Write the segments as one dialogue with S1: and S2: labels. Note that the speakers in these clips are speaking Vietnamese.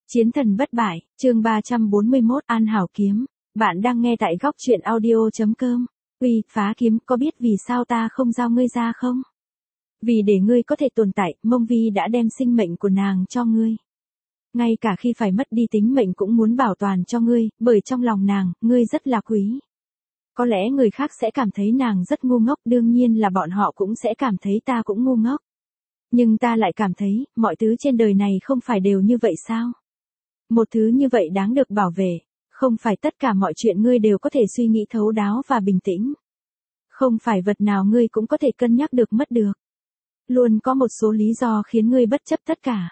S1: Chiến thần bất bại, chương 341 An Hảo Kiếm. Bạn đang nghe tại góc truyện audio.com. Uy, phá kiếm, có biết vì sao ta không giao ngươi ra không? Vì để ngươi có thể tồn tại, Mông Vi đã đem sinh mệnh của nàng cho ngươi. Ngay cả khi phải mất đi tính mệnh cũng muốn bảo toàn cho ngươi, bởi trong lòng nàng, ngươi rất là quý. Có lẽ người khác sẽ cảm thấy nàng rất ngu ngốc, đương nhiên là bọn họ cũng sẽ cảm thấy ta cũng ngu ngốc. Nhưng ta lại cảm thấy, mọi thứ trên đời này không phải đều như vậy sao? Một thứ như vậy đáng được bảo vệ, không phải tất cả mọi chuyện ngươi đều có thể suy nghĩ thấu đáo và bình tĩnh. Không phải vật nào ngươi cũng có thể cân nhắc được mất được. Luôn có một số lý do khiến ngươi bất chấp tất cả.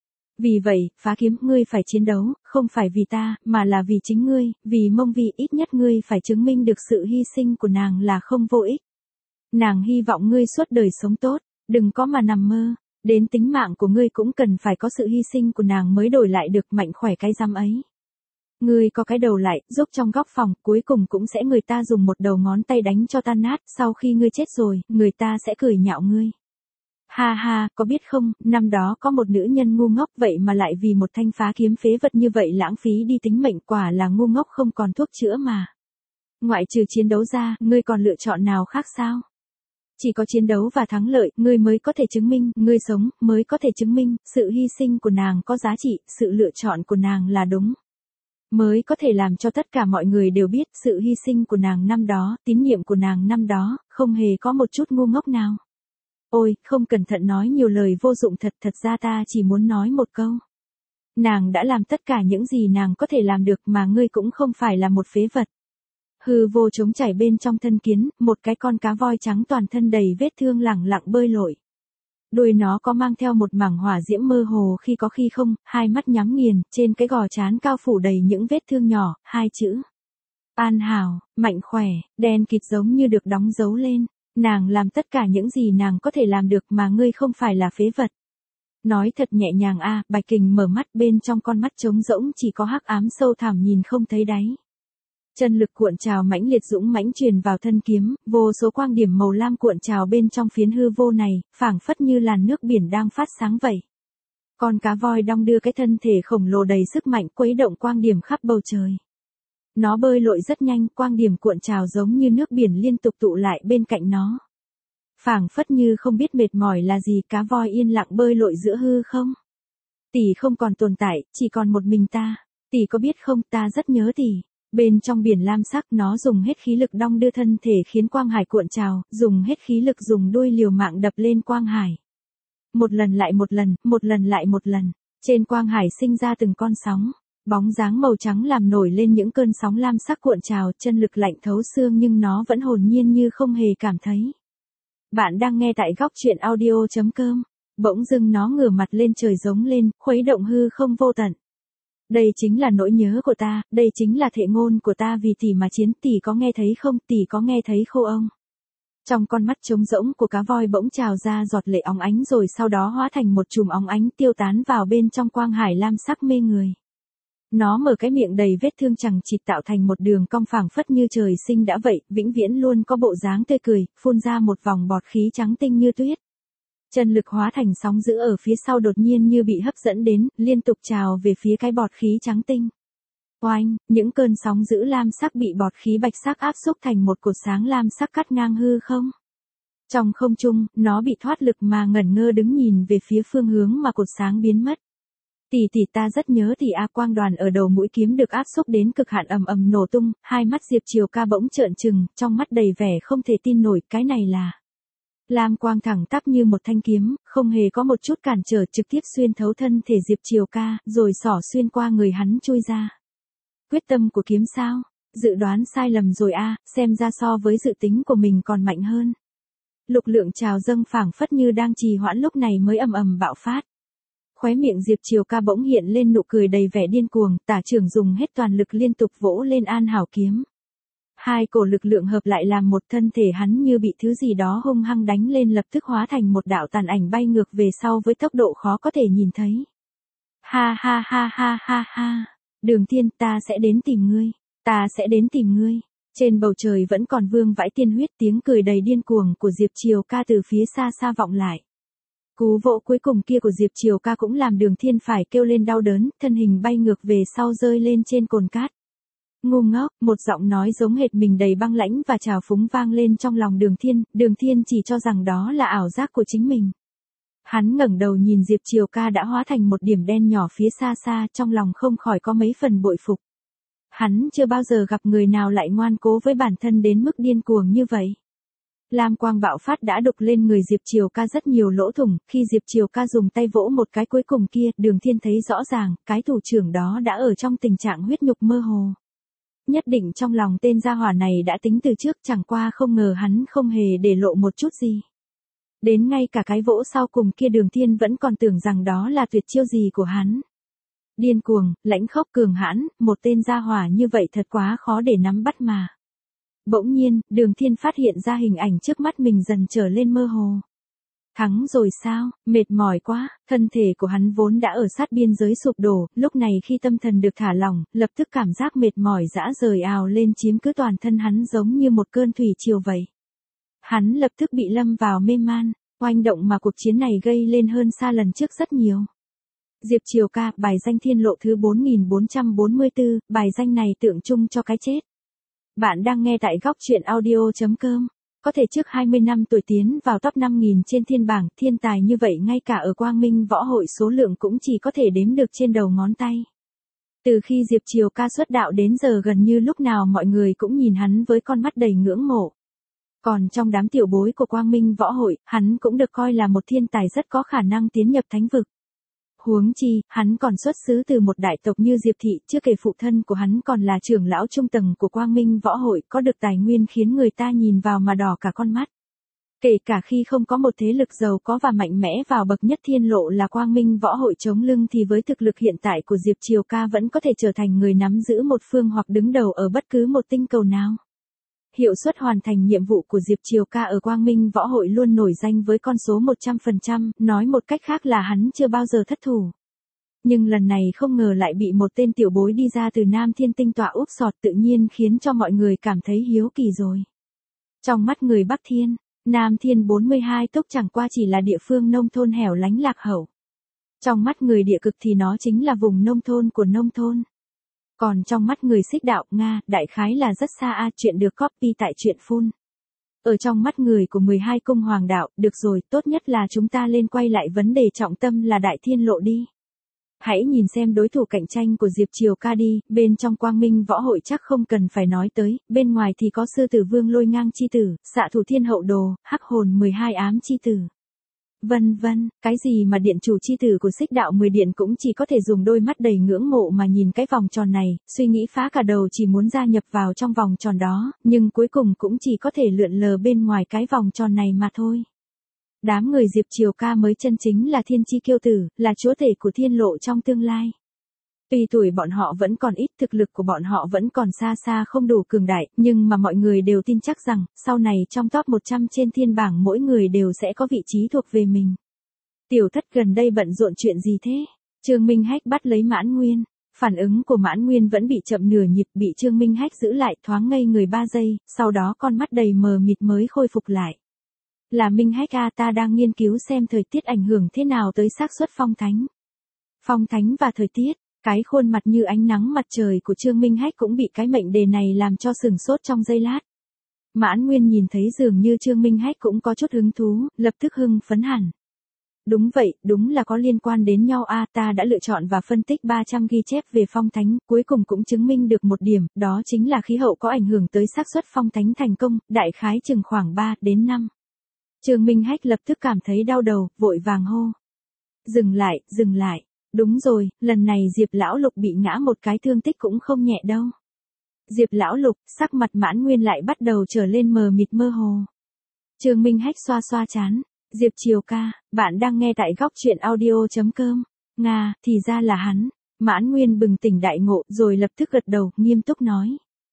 S1: Vì vậy, phá kiếm, ngươi phải chiến đấu, không phải vì ta, mà là vì chính ngươi, vì Mông Vi, ít nhất ngươi phải chứng minh được sự hy sinh của nàng là không vô ích. Nàng hy vọng ngươi suốt đời sống tốt, đừng có mà nằm mơ. Đến tính mạng của ngươi cũng cần phải có sự hy sinh của nàng mới đổi lại được mạnh khỏe cái răm ấy. Ngươi có cái đầu lại, giúp trong góc phòng, cuối cùng cũng sẽ người ta dùng một đầu ngón tay đánh cho tan nát, sau khi ngươi chết rồi, người ta sẽ cười nhạo ngươi. Ha ha, có biết không, năm đó có một nữ nhân ngu ngốc vậy mà lại vì một thanh phá kiếm phế vật như vậy lãng phí đi tính mệnh, quả là ngu ngốc không còn thuốc chữa mà. Ngoại trừ chiến đấu ra, ngươi còn lựa chọn nào khác sao? Chỉ có chiến đấu và thắng lợi, ngươi mới có thể chứng minh, ngươi sống, mới có thể chứng minh, sự hy sinh của nàng có giá trị, sự lựa chọn của nàng là đúng. Mới có thể làm cho tất cả mọi người đều biết, sự hy sinh của nàng năm đó, tín nhiệm của nàng năm đó, không hề có một chút ngu ngốc nào. Ôi, không cẩn thận nói nhiều lời vô dụng thật ra ta chỉ muốn nói một câu. Nàng đã làm tất cả những gì nàng có thể làm được mà ngươi cũng không phải là một phế vật. Hư vô trống chảy bên trong thân kiến, một cái con cá voi trắng toàn thân đầy vết thương lẳng lặng bơi lội. Đuôi nó có mang theo một mảng hỏa diễm mơ hồ khi có khi không, hai mắt nhắm nghiền, trên cái gò trán cao phủ đầy những vết thương nhỏ, hai chữ. An hảo, mạnh khỏe, đen kịt giống như được đóng dấu lên. Nàng làm tất cả những gì nàng có thể làm được mà ngươi không phải là phế vật. Nói thật nhẹ nhàng a, Bạch Kình mở mắt, bên trong con mắt trống rỗng chỉ có hắc ám sâu thẳm nhìn không thấy đáy. Chân lực cuộn trào mãnh liệt dũng mãnh truyền vào thân kiếm, vô số quang điểm màu lam cuộn trào bên trong phiến hư vô này, phảng phất như làn nước biển đang phát sáng vậy. Con cá voi đong đưa cái thân thể khổng lồ đầy sức mạnh quấy động quang điểm khắp bầu trời. Nó bơi lội rất nhanh, quang điểm cuộn trào giống như nước biển liên tục tụ lại bên cạnh nó. Phảng phất như không biết mệt mỏi là gì, cá voi yên lặng bơi lội giữa hư không. Tỷ không còn tồn tại, chỉ còn một mình ta. Tỷ có biết không, ta rất nhớ tỷ. Bên trong biển lam sắc, nó dùng hết khí lực đong đưa thân thể khiến quang hải cuộn trào, dùng hết khí lực dùng đuôi liều mạng đập lên quang hải. Một lần lại một lần, một lần lại một lần, trên quang hải sinh ra từng con sóng, bóng dáng màu trắng làm nổi lên những cơn sóng lam sắc cuộn trào, chân lực lạnh thấu xương nhưng nó vẫn hồn nhiên như không hề cảm thấy. Bạn đang nghe tại góc truyện audio.com, bỗng dưng nó ngửa mặt lên trời giống lên, khuấy động hư không vô tận. Đây chính là nỗi nhớ của ta, đây chính là thệ ngôn của ta vì tỷ mà chiến, tỷ có nghe thấy không, tỷ có nghe thấy khô ông. Trong con mắt trống rỗng của cá voi bỗng trào ra giọt lệ óng ánh rồi sau đó hóa thành một chùm óng ánh tiêu tán vào bên trong quang hải lam sắc mê người. Nó mở cái miệng đầy vết thương chằng chịt tạo thành một đường cong phảng phất như trời sinh đã vậy, vĩnh viễn luôn có bộ dáng tươi cười, phun ra một vòng bọt khí trắng tinh như tuyết. Chân lực hóa thành sóng dữ ở phía sau đột nhiên như bị hấp dẫn đến, liên tục trào về phía cái bọt khí trắng tinh. Oanh, những cơn sóng dữ lam sắc bị bọt khí bạch sắc áp xúc thành một cột sáng lam sắc cắt ngang hư không. Trong không trung, nó bị thoát lực mà ngẩn ngơ đứng nhìn về phía phương hướng mà cột sáng biến mất. Tỷ ta rất nhớ tỷ a, quang đoàn ở đầu mũi kiếm được áp xúc đến cực hạn ầm ầm nổ tung, hai mắt Diệp Triều Ca bỗng trợn trừng, trong mắt đầy vẻ không thể tin nổi, cái này là lam quang thẳng tắp như một thanh kiếm, không hề có một chút cản trở, trực tiếp xuyên thấu thân thể Diệp Triều Ca, rồi xỏ xuyên qua người hắn chui ra. Quyết tâm của kiếm sao? Dự đoán sai lầm rồi a, xem ra so với dự tính của mình còn mạnh hơn. Lực lượng trào dâng phảng phất như đang trì hoãn lúc này mới ầm ầm bạo phát. Khóe miệng Diệp Triều Ca bỗng hiện lên nụ cười đầy vẻ điên cuồng, tả trưởng dùng hết toàn lực liên tục vỗ lên An Hảo kiếm. Hai cổ lực lượng hợp lại làm một, thân thể hắn như bị thứ gì đó hung hăng đánh lên, lập tức hóa thành một đạo tàn ảnh bay ngược về sau với tốc độ khó có thể nhìn thấy. Ha ha ha ha ha ha, Đường Thiên, ta sẽ đến tìm ngươi, ta sẽ đến tìm ngươi. Trên bầu trời vẫn còn vương vãi tiên huyết, tiếng cười đầy điên cuồng của Diệp Triều Ca từ phía xa xa vọng lại. Cú vỗ cuối cùng kia của Diệp Triều Ca cũng làm Đường Thiên phải kêu lên đau đớn, thân hình bay ngược về sau rơi lên trên cồn cát. Ngu ngốc, một giọng nói giống hệt mình đầy băng lãnh và trào phúng vang lên trong lòng Đường Thiên chỉ cho rằng đó là ảo giác của chính mình. Hắn ngẩng đầu nhìn Diệp Triều Ca đã hóa thành một điểm đen nhỏ phía xa xa, trong lòng không khỏi có mấy phần bội phục. Hắn chưa bao giờ gặp người nào lại ngoan cố với bản thân đến mức điên cuồng như vậy. Lam quang bạo phát đã đục lên người Diệp Triều Ca rất nhiều lỗ thủng, khi Diệp Triều Ca dùng tay vỗ một cái cuối cùng kia, Đường Thiên thấy rõ ràng, cái thủ trưởng đó đã ở trong tình trạng huyết nhục mơ hồ. Nhất định trong lòng tên gia hỏa này đã tính từ trước, chẳng qua không ngờ hắn không hề để lộ một chút gì. Đến ngay cả cái vỗ sau cùng kia Đường Thiên vẫn còn tưởng rằng đó là tuyệt chiêu gì của hắn. Điên cuồng, lãnh khốc cường hãn, một tên gia hỏa như vậy thật quá khó để nắm bắt mà. Bỗng nhiên, Đường Thiên phát hiện ra hình ảnh trước mắt mình dần trở lên mơ hồ. Thắng rồi sao, mệt mỏi quá, thân thể của hắn vốn đã ở sát biên giới sụp đổ, lúc này khi tâm thần được thả lỏng, lập tức cảm giác mệt mỏi dã rời ào lên chiếm cứ toàn thân hắn giống như một cơn thủy triều vậy. Hắn lập tức bị lâm vào mê man, oanh động mà cuộc chiến này gây lên hơn xa lần trước rất nhiều. Diệp Triều Ca, bài danh thiên lộ thứ 4444, bài danh này tượng trưng cho cái chết. Bạn đang nghe tại góc truyện audio.com. Có thể trước 20 năm tuổi tiến vào top 5.000 trên thiên bảng, thiên tài như vậy ngay cả ở Quang Minh Võ Hội số lượng cũng chỉ có thể đếm được trên đầu ngón tay. Từ khi Diệp Triều Ca xuất đạo đến giờ gần như lúc nào mọi người cũng nhìn hắn với con mắt đầy ngưỡng mộ. Còn trong đám tiểu bối của Quang Minh Võ Hội, hắn cũng được coi là một thiên tài rất có khả năng tiến nhập thánh vực. Huống chi, hắn còn xuất xứ từ một đại tộc như Diệp Thị, chưa kể phụ thân của hắn còn là trưởng lão trung tầng của Quang Minh Võ Hội, có được tài nguyên khiến người ta nhìn vào mà đỏ cả con mắt. Kể cả khi không có một thế lực giàu có và mạnh mẽ vào bậc nhất thiên lộ là Quang Minh Võ Hội chống lưng thì với thực lực hiện tại của Diệp Triều Ca vẫn có thể trở thành người nắm giữ một phương hoặc đứng đầu ở bất cứ một tinh cầu nào. Hiệu suất hoàn thành nhiệm vụ của Diệp Triều Ca ở Quang Minh Võ Hội luôn nổi danh với con số 100%, nói một cách khác là hắn chưa bao giờ thất thủ. Nhưng lần này không ngờ lại bị một tên tiểu bối đi ra từ Nam Thiên Tinh tọa úp sọt tự nhiên khiến cho mọi người cảm thấy hiếu kỳ rồi. Trong mắt người Bắc Thiên, Nam Thiên 42 túc chẳng qua chỉ là địa phương nông thôn hẻo lánh lạc hậu. Trong mắt người địa cực thì nó chính là vùng nông thôn của nông thôn. Còn trong mắt người Xích đạo Nga, đại khái là rất xa chuyện được copy tại truyện Phun. Ở trong mắt người của 12 cung hoàng đạo, được rồi, tốt nhất là chúng ta lên quay lại vấn đề trọng tâm là đại thiên lộ đi. Hãy nhìn xem đối thủ cạnh tranh của Diệp Triều Ca đi, bên trong Quang Minh Võ Hội chắc không cần phải nói tới, bên ngoài thì có sư tử Vương Lôi Ngang chi tử, xạ thủ Thiên Hậu Đồ, hắc hồn 12 ám chi tử. Vân vân, cái gì mà điện chủ chi tử của Xích đạo 10 điện cũng chỉ có thể dùng đôi mắt đầy ngưỡng mộ mà nhìn cái vòng tròn này, suy nghĩ phá cả đầu chỉ muốn gia nhập vào trong vòng tròn đó, nhưng cuối cùng cũng chỉ có thể lượn lờ bên ngoài cái vòng tròn này mà thôi. Đám người Diệp Triều Ca mới chân chính là thiên chi kiêu tử, là chúa tể của thiên lộ trong tương lai. Tuy tuổi bọn họ vẫn còn ít, thực lực của bọn họ vẫn còn xa xa không đủ cường đại, nhưng mà mọi người đều tin chắc rằng, sau này trong top 100 trên thiên bảng mỗi người đều sẽ có vị trí thuộc về mình. Tiểu Thất gần đây bận rộn chuyện gì thế? Trương Minh Hách bắt lấy Mãn Nguyên. Phản ứng của Mãn Nguyên vẫn bị chậm nửa nhịp, bị Trương Minh Hách giữ lại thoáng ngây người 3 giây, sau đó con mắt đầy mờ mịt mới khôi phục lại. Là Minh Hách ta đang nghiên cứu xem thời tiết ảnh hưởng thế nào tới xác suất phong thánh. Phong thánh và thời tiết. Cái khuôn mặt như ánh nắng mặt trời của Trương Minh Hách cũng bị cái mệnh đề này làm cho sừng sốt trong giây lát. Mãn Nguyên nhìn thấy dường như Trương Minh Hách cũng có chút hứng thú, lập tức hưng phấn hẳn. Đúng vậy, đúng là có liên quan đến nhau ta đã lựa chọn và phân tích 300 ghi chép về phong thánh, cuối cùng cũng chứng minh được một điểm, đó chính là khí hậu có ảnh hưởng tới xác suất phong thánh thành công, đại khái chừng khoảng 3 đến 5. Trương Minh Hách lập tức cảm thấy đau đầu, vội vàng hô. Dừng lại, dừng lại. Đúng rồi, lần này Diệp Lão Lục bị ngã một cái thương tích cũng không nhẹ đâu. Diệp Lão Lục, sắc mặt Mãn Nguyên lại bắt đầu trở lên mờ mịt mơ hồ. Trương Minh Hách xoa xoa trán. Diệp Triều Ca, bạn đang nghe tại góc truyện audio.com. Nga, thì ra là hắn. Mãn Nguyên bừng tỉnh đại ngộ rồi lập tức gật đầu, nghiêm túc nói.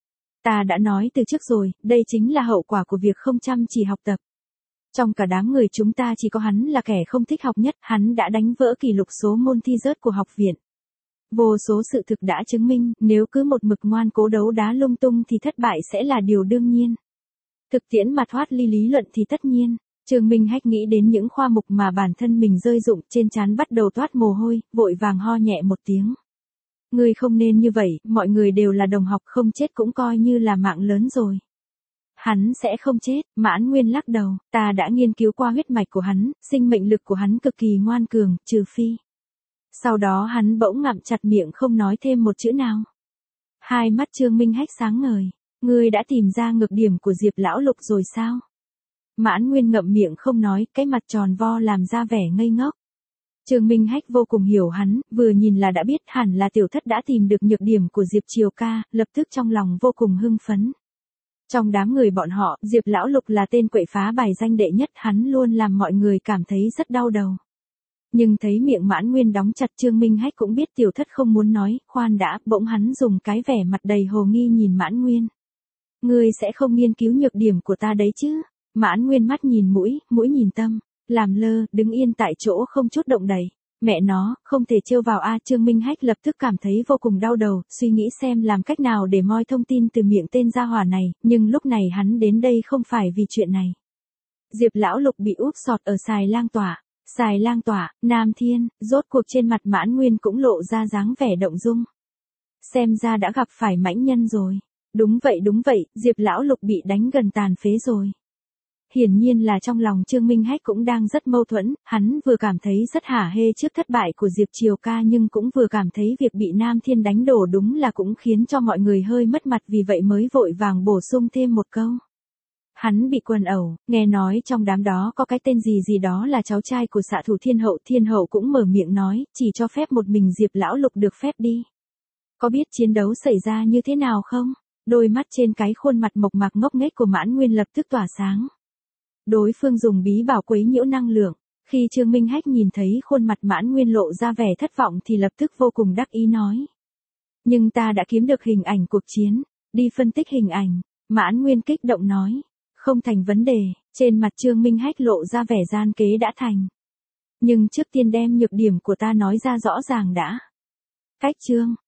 S1: Ta đã nói từ trước rồi, đây chính là hậu quả của việc không chăm chỉ học tập. Trong cả đám người chúng ta chỉ có hắn là kẻ không thích học nhất, hắn đã đánh vỡ kỷ lục số môn thi rớt của học viện. Vô số sự thực đã chứng minh, nếu cứ một mực ngoan cố đấu đá lung tung thì thất bại sẽ là điều đương nhiên. Thực tiễn mà thoát ly lý luận thì tất nhiên. Trương Minh Hách nghĩ đến những khoa mục mà bản thân mình rơi dụng, trên trán bắt đầu toát mồ hôi, vội vàng ho nhẹ một tiếng. Ngươi không nên như vậy, mọi người đều là đồng học, không chết cũng coi như là mạng lớn rồi. Hắn sẽ không chết, Mãn Nguyên lắc đầu, ta đã nghiên cứu qua huyết mạch của hắn, sinh mệnh lực của hắn cực kỳ ngoan cường, trừ phi. Sau đó hắn bỗng ngậm chặt miệng không nói thêm một chữ nào. Hai mắt Trương Minh Hách sáng ngời, ngươi đã tìm ra nhược điểm của Diệp lão lục rồi sao? Mãn Nguyên ngậm miệng không nói, cái mặt tròn vo làm ra vẻ ngây ngốc. Trương Minh Hách vô cùng hiểu hắn, vừa nhìn là đã biết hẳn là tiểu thất đã tìm được nhược điểm của Diệp Triều ca, lập tức trong lòng vô cùng hưng phấn. Trong đám người bọn họ, Diệp lão lục là tên quậy phá bài danh đệ nhất, hắn luôn làm mọi người cảm thấy rất đau đầu. Nhưng thấy miệng Mãn Nguyên đóng chặt, Trương Minh Hách cũng biết tiểu thất không muốn nói, khoan đã, bỗng hắn dùng cái vẻ mặt đầy hồ nghi nhìn Mãn Nguyên. Ngươi sẽ không nghiên cứu nhược điểm của ta đấy chứ? Mãn Nguyên mắt nhìn mũi, mũi nhìn tâm, làm lơ, đứng yên tại chỗ không chút động đậy. Mẹ nó, không thể trêu vào a. Trương Minh Hách lập tức cảm thấy vô cùng đau đầu, suy nghĩ xem làm cách nào để moi thông tin từ miệng tên gia hỏa này, nhưng lúc này hắn đến đây không phải vì chuyện này. Diệp lão lục bị úp sọt ở Xài Lang Tỏa. Xài Lang Tỏa, Nam Thiên, rốt cuộc trên mặt Mãn Nguyên cũng lộ ra dáng vẻ động dung. Xem ra đã gặp phải mãnh nhân rồi. Đúng vậy, Diệp lão lục bị đánh gần tàn phế rồi. Hiển nhiên là trong lòng Trương Minh Hách cũng đang rất mâu thuẫn, hắn vừa cảm thấy rất hả hê trước thất bại của Diệp Triều ca nhưng cũng vừa cảm thấy việc bị Nam Thiên đánh đổ đúng là cũng khiến cho mọi người hơi mất mặt, vì vậy mới vội vàng bổ sung thêm một câu. Hắn bị quần ẩu, nghe nói trong đám đó có cái tên gì đó là cháu trai của xạ thủ Thiên Hậu cũng mở miệng nói, chỉ cho phép một mình Diệp lão lục được phép đi. Có biết chiến đấu xảy ra như thế nào không? Đôi mắt trên cái khuôn mặt mộc mạc ngốc nghếch của Mãn Nguyên lập tức tỏa sáng. Đối phương dùng bí bảo quấy nhiễu năng lượng. Khi Trương Minh Hách nhìn thấy khuôn mặt Mãn Nguyên lộ ra vẻ thất vọng thì lập tức vô cùng đắc ý nói. Nhưng ta đã kiếm được hình ảnh cuộc chiến, đi phân tích hình ảnh. Mãn Nguyên kích động nói. Không thành vấn đề, trên mặt Trương Minh Hách lộ ra vẻ gian kế đã thành. Nhưng trước tiên đem nhược điểm của ta nói ra rõ ràng đã. Cách chương.